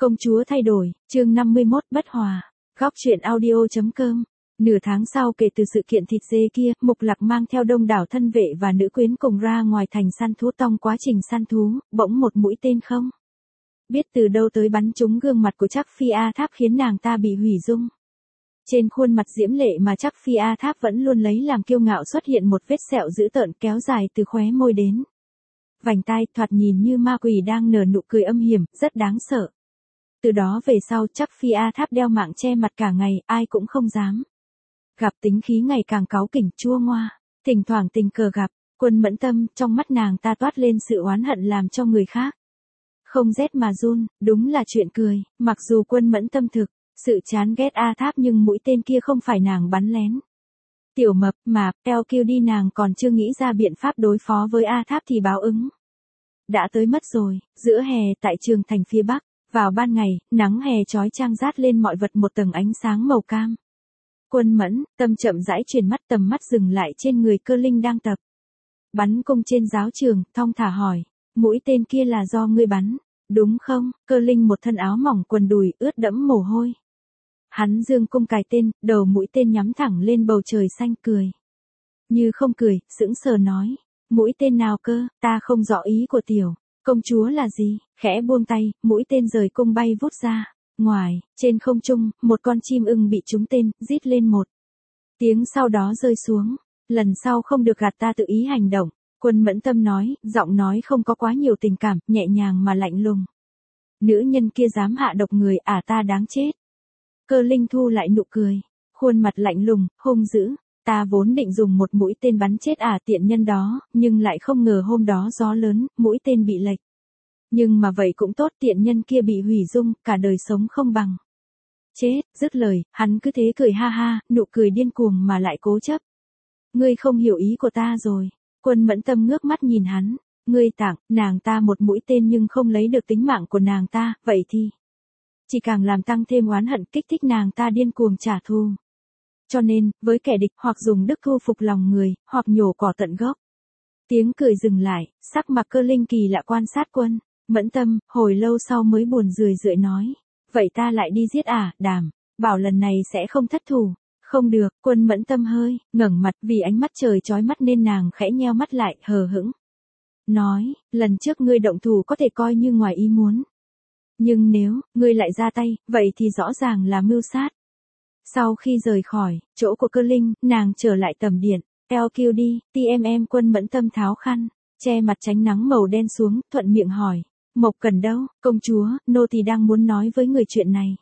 Công chúa thay đổi, chương 51 bất hòa. Góc truyện audio.com. Nửa tháng sau kể từ sự kiện thịt dê kia, Mục Lạc mang theo đông đảo thân vệ và nữ quyến cùng ra ngoài thành săn thú. Trong quá trình săn thú, bỗng một mũi tên không biết từ đâu tới bắn trúng gương mặt của Trác Phi A Tháp khiến nàng ta bị hủy dung. Trên khuôn mặt diễm lệ mà Trác Phi A Tháp vẫn luôn lấy làm kiêu ngạo xuất hiện một vết sẹo dữ tợn kéo dài từ khóe môi đến vành tai, thoạt nhìn như ma quỷ đang nở nụ cười âm hiểm, rất đáng sợ. Từ đó về sau Trác Phi A Tháp đeo mạng che mặt cả ngày, ai cũng không dám gặp, tính khí ngày càng cáu kỉnh chua ngoa. Thỉnh thoảng tình cờ gặp Quân Mẫn Tâm, trong mắt nàng ta toát lên sự oán hận làm cho người khác không rét mà run. Đúng là chuyện cười, mặc dù Quân Mẫn Tâm thực sự chán ghét A Tháp nhưng mũi tên kia không phải nàng bắn lén. Tiểu mập mà, LQD nàng còn chưa nghĩ ra biện pháp đối phó với A Tháp thì báo ứng đã tới mất rồi. Giữa hè tại trường thành phía Bắc, vào ban ngày, nắng hè chói chang rát lên mọi vật một tầng ánh sáng màu cam. Quân Mẫn Tâm chậm rãi chuyển mắt, tầm mắt dừng lại trên người Cơ Linh đang tập bắn cung trên giáo trường, thong thả hỏi, mũi tên kia là do ngươi bắn, đúng không? Cơ Linh một thân áo mỏng quần đùi ướt đẫm mồ hôi. Hắn dương cung cài tên, đầu mũi tên nhắm thẳng lên bầu trời xanh, cười như không cười, sững sờ nói, mũi tên nào cơ? Ta không rõ ý của tiểu công chúa là gì. Khẽ buông tay, mũi tên rời cung bay vút ra ngoài. Trên không trung, một con chim ưng bị trúng tên, rít lên một tiếng sau đó rơi xuống. Lần sau không được gạt ta tự ý hành động. Quân Mẫn Tâm nói, giọng nói không có quá nhiều tình cảm, nhẹ nhàng mà lạnh lùng. Nữ nhân kia dám hạ độc người, ta đáng chết. Cơ Linh thu lại nụ cười, khuôn mặt lạnh lùng, hung dữ. Ta vốn định dùng một mũi tên bắn chết tiện nhân đó, nhưng lại không ngờ hôm đó gió lớn, mũi tên bị lệch. Nhưng mà vậy cũng tốt, tiện nhân kia bị hủy dung, cả đời sống không bằng chết. Dứt lời, hắn cứ thế cười ha ha, nụ cười điên cuồng mà lại cố chấp. Ngươi không hiểu ý của ta rồi. Quân Mẫn Tâm ngước mắt nhìn hắn. Ngươi tặng nàng ta một mũi tên nhưng không lấy được tính mạng của nàng ta, vậy thì chỉ càng làm tăng thêm oán hận, kích thích nàng ta điên cuồng trả thù. Cho nên, với kẻ địch, hoặc dùng đức thu phục lòng người, hoặc nhổ cỏ tận gốc. Tiếng cười dừng lại, sắc mặt Cơ Linh kỳ lạ quan sát Quân Mẫn Tâm, hồi lâu sau mới buồn rười rượi nói, vậy ta lại đi giết đảm bảo lần này sẽ không thất thủ. Không được. Quân Mẫn Tâm hơi ngẩng mặt, vì ánh mắt trời chói mắt nên nàng khẽ nheo mắt lại, hờ hững nói, lần trước ngươi động thủ có thể coi như ngoài ý muốn, nhưng nếu ngươi lại ra tay, vậy thì rõ ràng là mưu sát. Sau khi rời khỏi chỗ của Cơ Linh, nàng trở lại tầm điện. LQD, TMM. Quân Mẫn Tâm tháo khăn che mặt tránh nắng màu đen xuống, thuận miệng hỏi, Mộc Cần đâu? Công chúa, nô tỳ đang muốn nói với người chuyện này.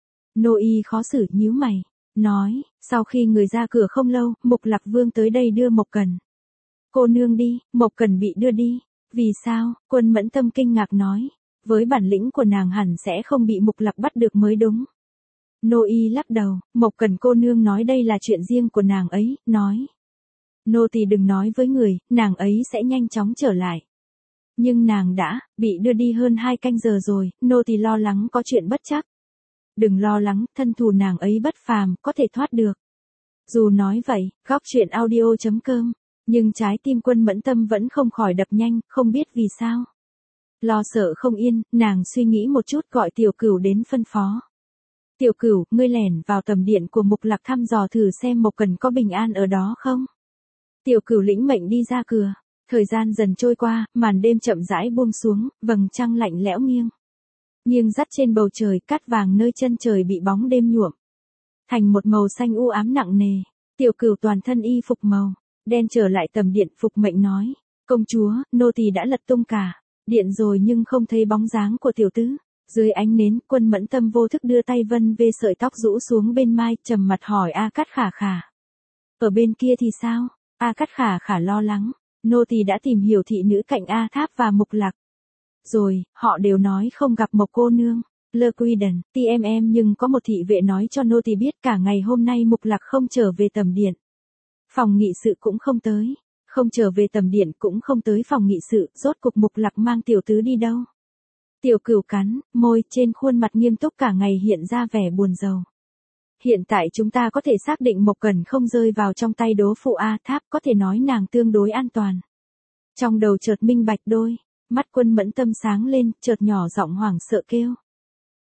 Nô y khó xử nhíu mày, nói, sau khi người ra cửa không lâu, Mục Lạc Vương tới đây đưa Mộc Cần cô nương đi. Mộc Cần bị đưa đi? Vì sao? Quân Mẫn Tâm kinh ngạc nói, với bản lĩnh của nàng hẳn sẽ không bị Mục Lạc bắt được mới đúng. Nô y lắc đầu, Mộc Cần cô nương nói đây là chuyện riêng của nàng ấy, nói, nô tỳ đừng nói với người, nàng ấy sẽ nhanh chóng trở lại. Nhưng nàng đã bị đưa đi hơn 2 canh giờ rồi, nô tỳ lo lắng có chuyện bất trắc. Đừng lo lắng, thân thủ nàng ấy bất phàm, có thể thoát được. Dù nói vậy, góc truyện audio.com, nhưng trái tim Quân Mẫn Tâm vẫn không khỏi đập nhanh, không biết vì sao. Lo sợ không yên, nàng suy nghĩ một chút gọi Tiểu Cửu đến phân phó. Tiểu Cửu, ngươi lẻn vào tầm điện của Mục Lạc thăm dò thử xem Mộc Cần có bình an ở đó không. Tiểu Cửu lĩnh mệnh đi ra cửa. Thời gian dần trôi qua, màn đêm chậm rãi buông xuống, vầng trăng lạnh lẽo nghiêng dắt trên bầu trời, cát vàng nơi chân trời bị bóng đêm nhuộm thành một màu xanh u ám nặng nề. Tiểu Cửu toàn thân y phục màu đen trở lại tầm điện, phục mệnh nói, công chúa, nô tỳ đã lật tung cả điện rồi nhưng không thấy bóng dáng của tiểu tứ. Dưới ánh nến, Quân Mẫn Tâm vô thức đưa tay vân về sợi tóc rũ xuống bên mai, trầm mặt hỏi A Cát Khả Khả, ở bên kia thì sao? A Cát Khả Khả lo lắng, nô tỳ đã tìm hiểu thị nữ cạnh A Tháp và Mục Lạc rồi, họ đều nói không gặp Mộc cô nương. LQD, TMM. Nhưng có một thị vệ nói cho nô tỳ biết cả ngày hôm nay Mục Lạc không trở về tầm điện. Phòng nghị sự cũng không tới. Không trở về tầm điện cũng không tới phòng nghị sự, rốt cục Mục Lạc mang tiểu tứ đi đâu? Tiểu Cửu cắn môi, trên khuôn mặt nghiêm túc cả ngày hiện ra vẻ buồn rầu. Hiện tại chúng ta có thể xác định Mộc Cần không rơi vào trong tay đố phụ A Tháp, có thể nói nàng tương đối an toàn. Trong đầu chợt minh bạch đôi mắt Quân Mẫn Tâm sáng lên, chợt nhỏ giọng hoảng sợ kêu,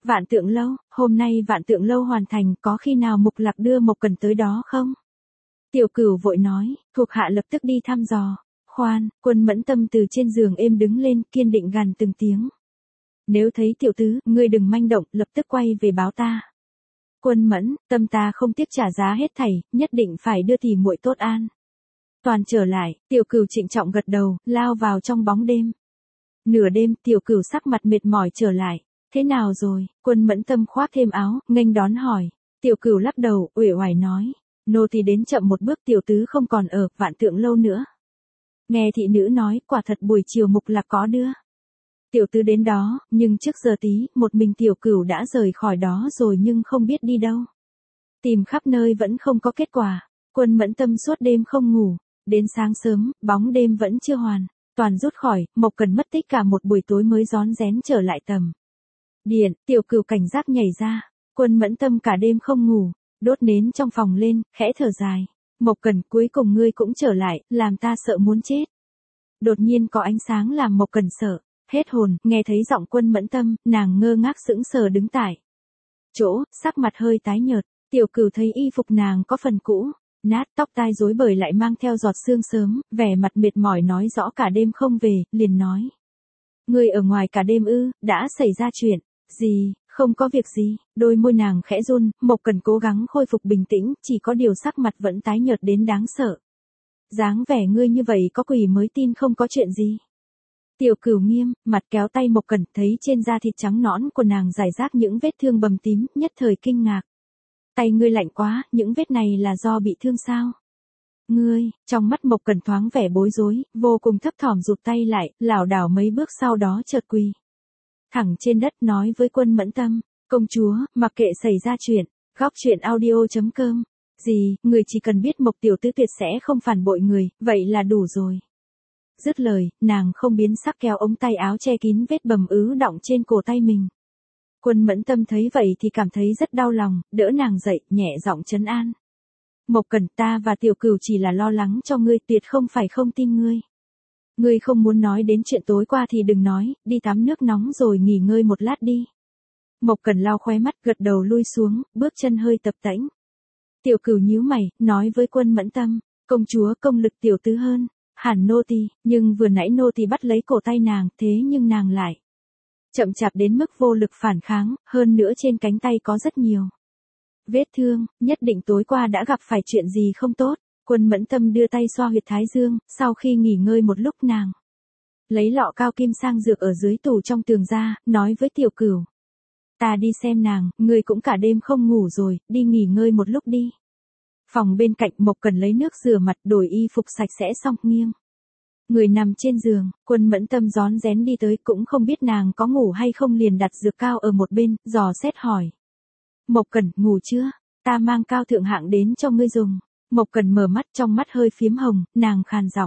Vạn Tượng Lâu, hôm nay Vạn Tượng Lâu hoàn thành, có khi nào Mục Lạc đưa Mộc Cần tới đó không? Tiểu Cửu vội nói, thuộc hạ lập tức đi thăm dò. Khoan, Quân Mẫn Tâm từ trên giường êm đứng lên, kiên định gằn từng tiếng. Nếu thấy tiểu tứ, ngươi đừng manh động, lập tức quay về báo ta. Quân Mẫn, Tâm ta không tiếc trả giá hết thảy, nhất định phải đưa tỷ muội tốt an. Toàn trở lại, Tiểu Cửu trịnh trọng gật đầu, lao vào trong bóng đêm. Nửa đêm, Tiểu Cửu sắc mặt mệt mỏi trở lại. Thế nào rồi? Quân Mẫn Tâm khoác thêm áo, nghênh đón hỏi. Tiểu Cửu lắc đầu, uể oải nói. Nô tỳ đến chậm một bước, tiểu tứ không còn ở Vạn Tượng Lâu nữa. Nghe thị nữ nói, quả thật buổi chiều Mục Lạc có đưa tiểu tứ đến đó, nhưng trước giờ tí, một mình Tiểu Cửu đã rời khỏi đó rồi nhưng không biết đi đâu. Tìm khắp nơi vẫn không có kết quả. Quân Mẫn Tâm suốt đêm không ngủ, đến sáng sớm, bóng đêm vẫn chưa hoàn. Toàn rút khỏi, Mộc Cần mất tích cả một buổi tối mới rón rén trở lại tầm điện. Tiểu Cửu cảnh giác nhảy ra. Quân Mẫn Tâm cả đêm không ngủ, đốt nến trong phòng lên, khẽ thở dài. Mộc Cần, cuối cùng ngươi cũng trở lại, làm ta sợ muốn chết. Đột nhiên có ánh sáng làm Mộc Cần sợ hết hồn, nghe thấy giọng Quân Mẫn Tâm, nàng ngơ ngác sững sờ đứng tại chỗ, sắc mặt hơi tái nhợt. Tiểu Cửu thấy y phục nàng có phần cũ, nát, tóc tai rối bời lại mang theo giọt sương sớm, vẻ mặt mệt mỏi nói rõ cả đêm không về, liền nói. Ngươi ở ngoài cả đêm ư? Đã xảy ra chuyện gì? Không có việc gì. Đôi môi nàng khẽ run, Mộc Cần cố gắng khôi phục bình tĩnh, chỉ có điều sắc mặt vẫn tái nhợt đến đáng sợ. Dáng vẻ ngươi như vậy có quỷ mới tin không có chuyện gì. Tiểu Cửu nghiêm mặt kéo tay Mộc Cần, thấy trên da thịt trắng nõn của nàng rải rác những vết thương bầm tím, nhất thời kinh ngạc. Tay ngươi lạnh quá, những vết này là do bị thương sao? Ngươi, trong mắt Mộc Cần thoáng vẻ bối rối, vô cùng thấp thỏm rụt tay lại, lảo đảo mấy bước sau đó chợt quỳ thẳng trên đất nói với Quân Mẫn Tâm, công chúa, mặc kệ xảy ra chuyện, góc chuyện audio.com. Gì, người chỉ cần biết Mộc tiểu tứ tuyệt sẽ không phản bội người, vậy là đủ rồi. Dứt lời, nàng không biến sắc kéo ống tay áo che kín vết bầm ứ đọng trên cổ tay mình. Quân Mẫn Tâm thấy vậy thì cảm thấy rất đau lòng, đỡ nàng dậy, nhẹ giọng trấn an. Mộc Cần, ta và Tiểu Cửu chỉ là lo lắng cho ngươi, tuyệt không phải không tin ngươi. Ngươi không muốn nói đến chuyện tối qua thì đừng nói, đi tắm nước nóng rồi nghỉ ngơi một lát đi. Mộc Cần lau khóe mắt, gật đầu lui xuống, bước chân hơi tập tễnh. Tiểu Cửu nhíu mày, nói với Quân Mẫn Tâm, công chúa công lực tiểu tứ hơn hẳn nô tỳ, nhưng vừa nãy nô tỳ bắt lấy cổ tay nàng, thế nhưng nàng lại chậm chạp đến mức vô lực phản kháng, hơn nữa trên cánh tay có rất nhiều vết thương, nhất định tối qua đã gặp phải chuyện gì không tốt. Quân Mẫn Tâm đưa tay xoa huyệt thái dương, sau khi nghỉ ngơi một lúc nàng lấy lọ cao kim sang dược ở dưới tủ trong tường ra, nói với Tiểu Cửu. Ta đi xem nàng, ngươi cũng cả đêm không ngủ rồi, đi nghỉ ngơi một lúc đi. Phòng bên cạnh Mộc Cần lấy nước rửa mặt, đổi y phục sạch sẽ xong nghiêng người nằm trên giường. Quân Mẫn Tâm rón rén đi tới, cũng không biết nàng có ngủ hay không, liền đặt dược cao ở một bên, dò xét hỏi. Mộc Cần, ngủ chưa? Ta mang cao thượng hạng đến cho ngươi dùng. Mộc Cần mở mắt, trong mắt hơi phiếm hồng, nàng khàn giọng.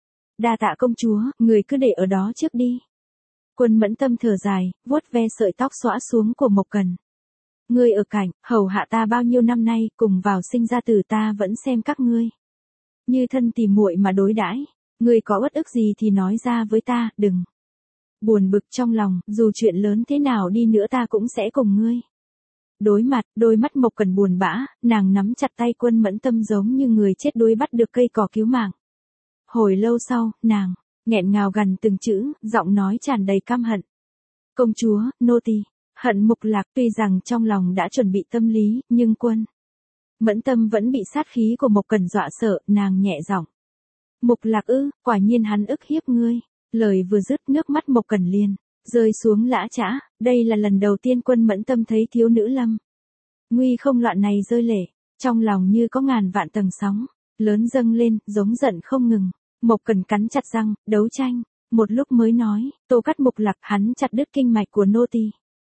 Đa tạ công chúa, người cứ để ở đó trước đi. Quân Mẫn Tâm thở dài, vuốt ve sợi tóc xõa xuống của Mộc Cần. Ngươi ở cạnh, hầu hạ ta bao nhiêu năm nay, cùng vào sinh ra tử, ta vẫn xem các ngươi như thân tỉ muội mà đối đãi. Ngươi có uất ức gì thì nói ra với ta, đừng buồn bực trong lòng, dù chuyện lớn thế nào đi nữa ta cũng sẽ cùng ngươi đối mặt. Đôi mắt Mộc Cần buồn bã, nàng nắm chặt tay Quân Mẫn Tâm giống như người chết đuối bắt được cây cỏ cứu mạng. Hồi lâu sau, nàng nghẹn ngào gằn từng chữ, giọng nói tràn đầy căm hận. Công chúa, nô tỳ hận Mục Lạc. Tuy rằng trong lòng đã chuẩn bị tâm lý, nhưng Quân Mẫn Tâm vẫn bị sát khí của Mộc Cần dọa sợ, nàng nhẹ giọng. Mục Lạc ư, quả nhiên hắn ức hiếp ngươi. Lời vừa dứt, nước mắt Mộc Cần liền rơi xuống lã chã. Đây là lần đầu tiên Quân Mẫn Tâm thấy thiếu nữ Lâm nguy không loạn này rơi lệ, trong lòng như có ngàn vạn tầng sóng lớn dâng lên, giống giận không ngừng. Mộc Cần cắn chặt răng, đấu tranh một lúc mới nói, Tô Cắt Mục Lạc, hắn chặt đứt kinh mạch của nô tỳ.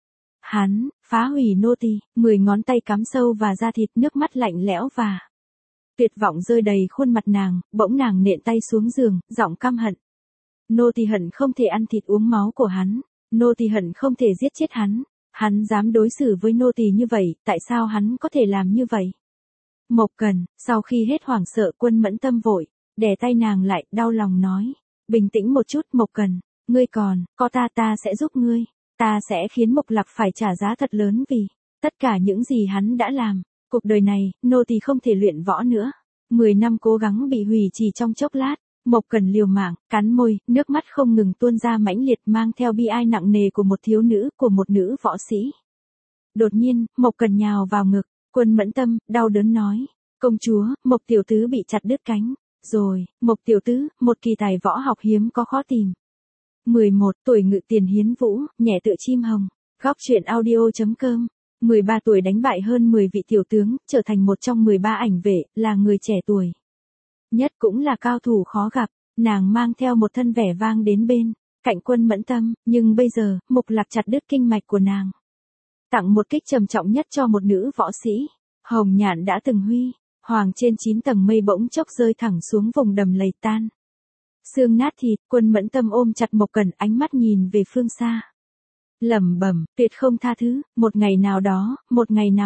Hắn phá hủy nô tỳ. 10 ngón tay cắm sâu vào da thịt, nước mắt lạnh lẽo và tuyệt vọng rơi đầy khuôn mặt nàng, bỗng nàng nện tay xuống giường, giọng căm hận. Nô tỳ hận không thể ăn thịt uống máu của hắn, nô tỳ hận không thể giết chết hắn. Hắn dám đối xử với nô tỳ như vậy, tại sao hắn có thể làm như vậy? Mộc Cần, sau khi hết hoảng sợ, Quân Mẫn Tâm vội đè tay nàng lại, đau lòng nói, bình tĩnh một chút Mộc Cần, ngươi còn có ta, ta sẽ giúp ngươi. Ta sẽ khiến Mộc Lạc phải trả giá thật lớn vì tất cả những gì hắn đã làm. Cuộc đời này, nô tỳ không thể luyện võ nữa. 10 năm cố gắng bị hủy chỉ trong chốc lát. Mộc Cần liều mạng, cắn môi, nước mắt không ngừng tuôn ra mãnh liệt mang theo bi ai nặng nề của một thiếu nữ, của một nữ võ sĩ. Đột nhiên, Mộc Cần nhào vào ngực, Quân Mẫn Tâm, đau đớn nói. Công chúa, Mộc tiểu tứ bị chặt đứt cánh. Rồi, Mộc tiểu tứ, một kỳ tài võ học hiếm có khó tìm. 11 tuổi ngự tiền hiến vũ, nhẹ tựa chim hồng. Góc truyện audio.com 13 tuổi đánh bại hơn 10 vị tiểu tướng, trở thành một trong 13 ảnh vệ, là người trẻ tuổi nhất cũng là cao thủ khó gặp. Nàng mang theo một thân vẻ vang đến bên cạnh Quân Mẫn Tâm, nhưng bây giờ, Mộc Lạc chặt đứt kinh mạch của nàng. Tặng một kích trầm trọng nhất cho một nữ võ sĩ. Hồng nhạn đã từng huy hoàng trên 9 tầng mây bỗng chốc rơi thẳng xuống vùng đầm lầy tan xương nát thịt. Quân Mẫn Tâm ôm chặt Mộc Cần, ánh mắt nhìn về phương xa. Lẩm bẩm, tuyệt không tha thứ, một ngày nào đó,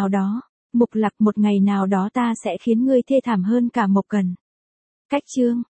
Mộc Lạc, một ngày nào đó ta sẽ khiến ngươi thê thảm hơn cả Mộc Cần. Cách chương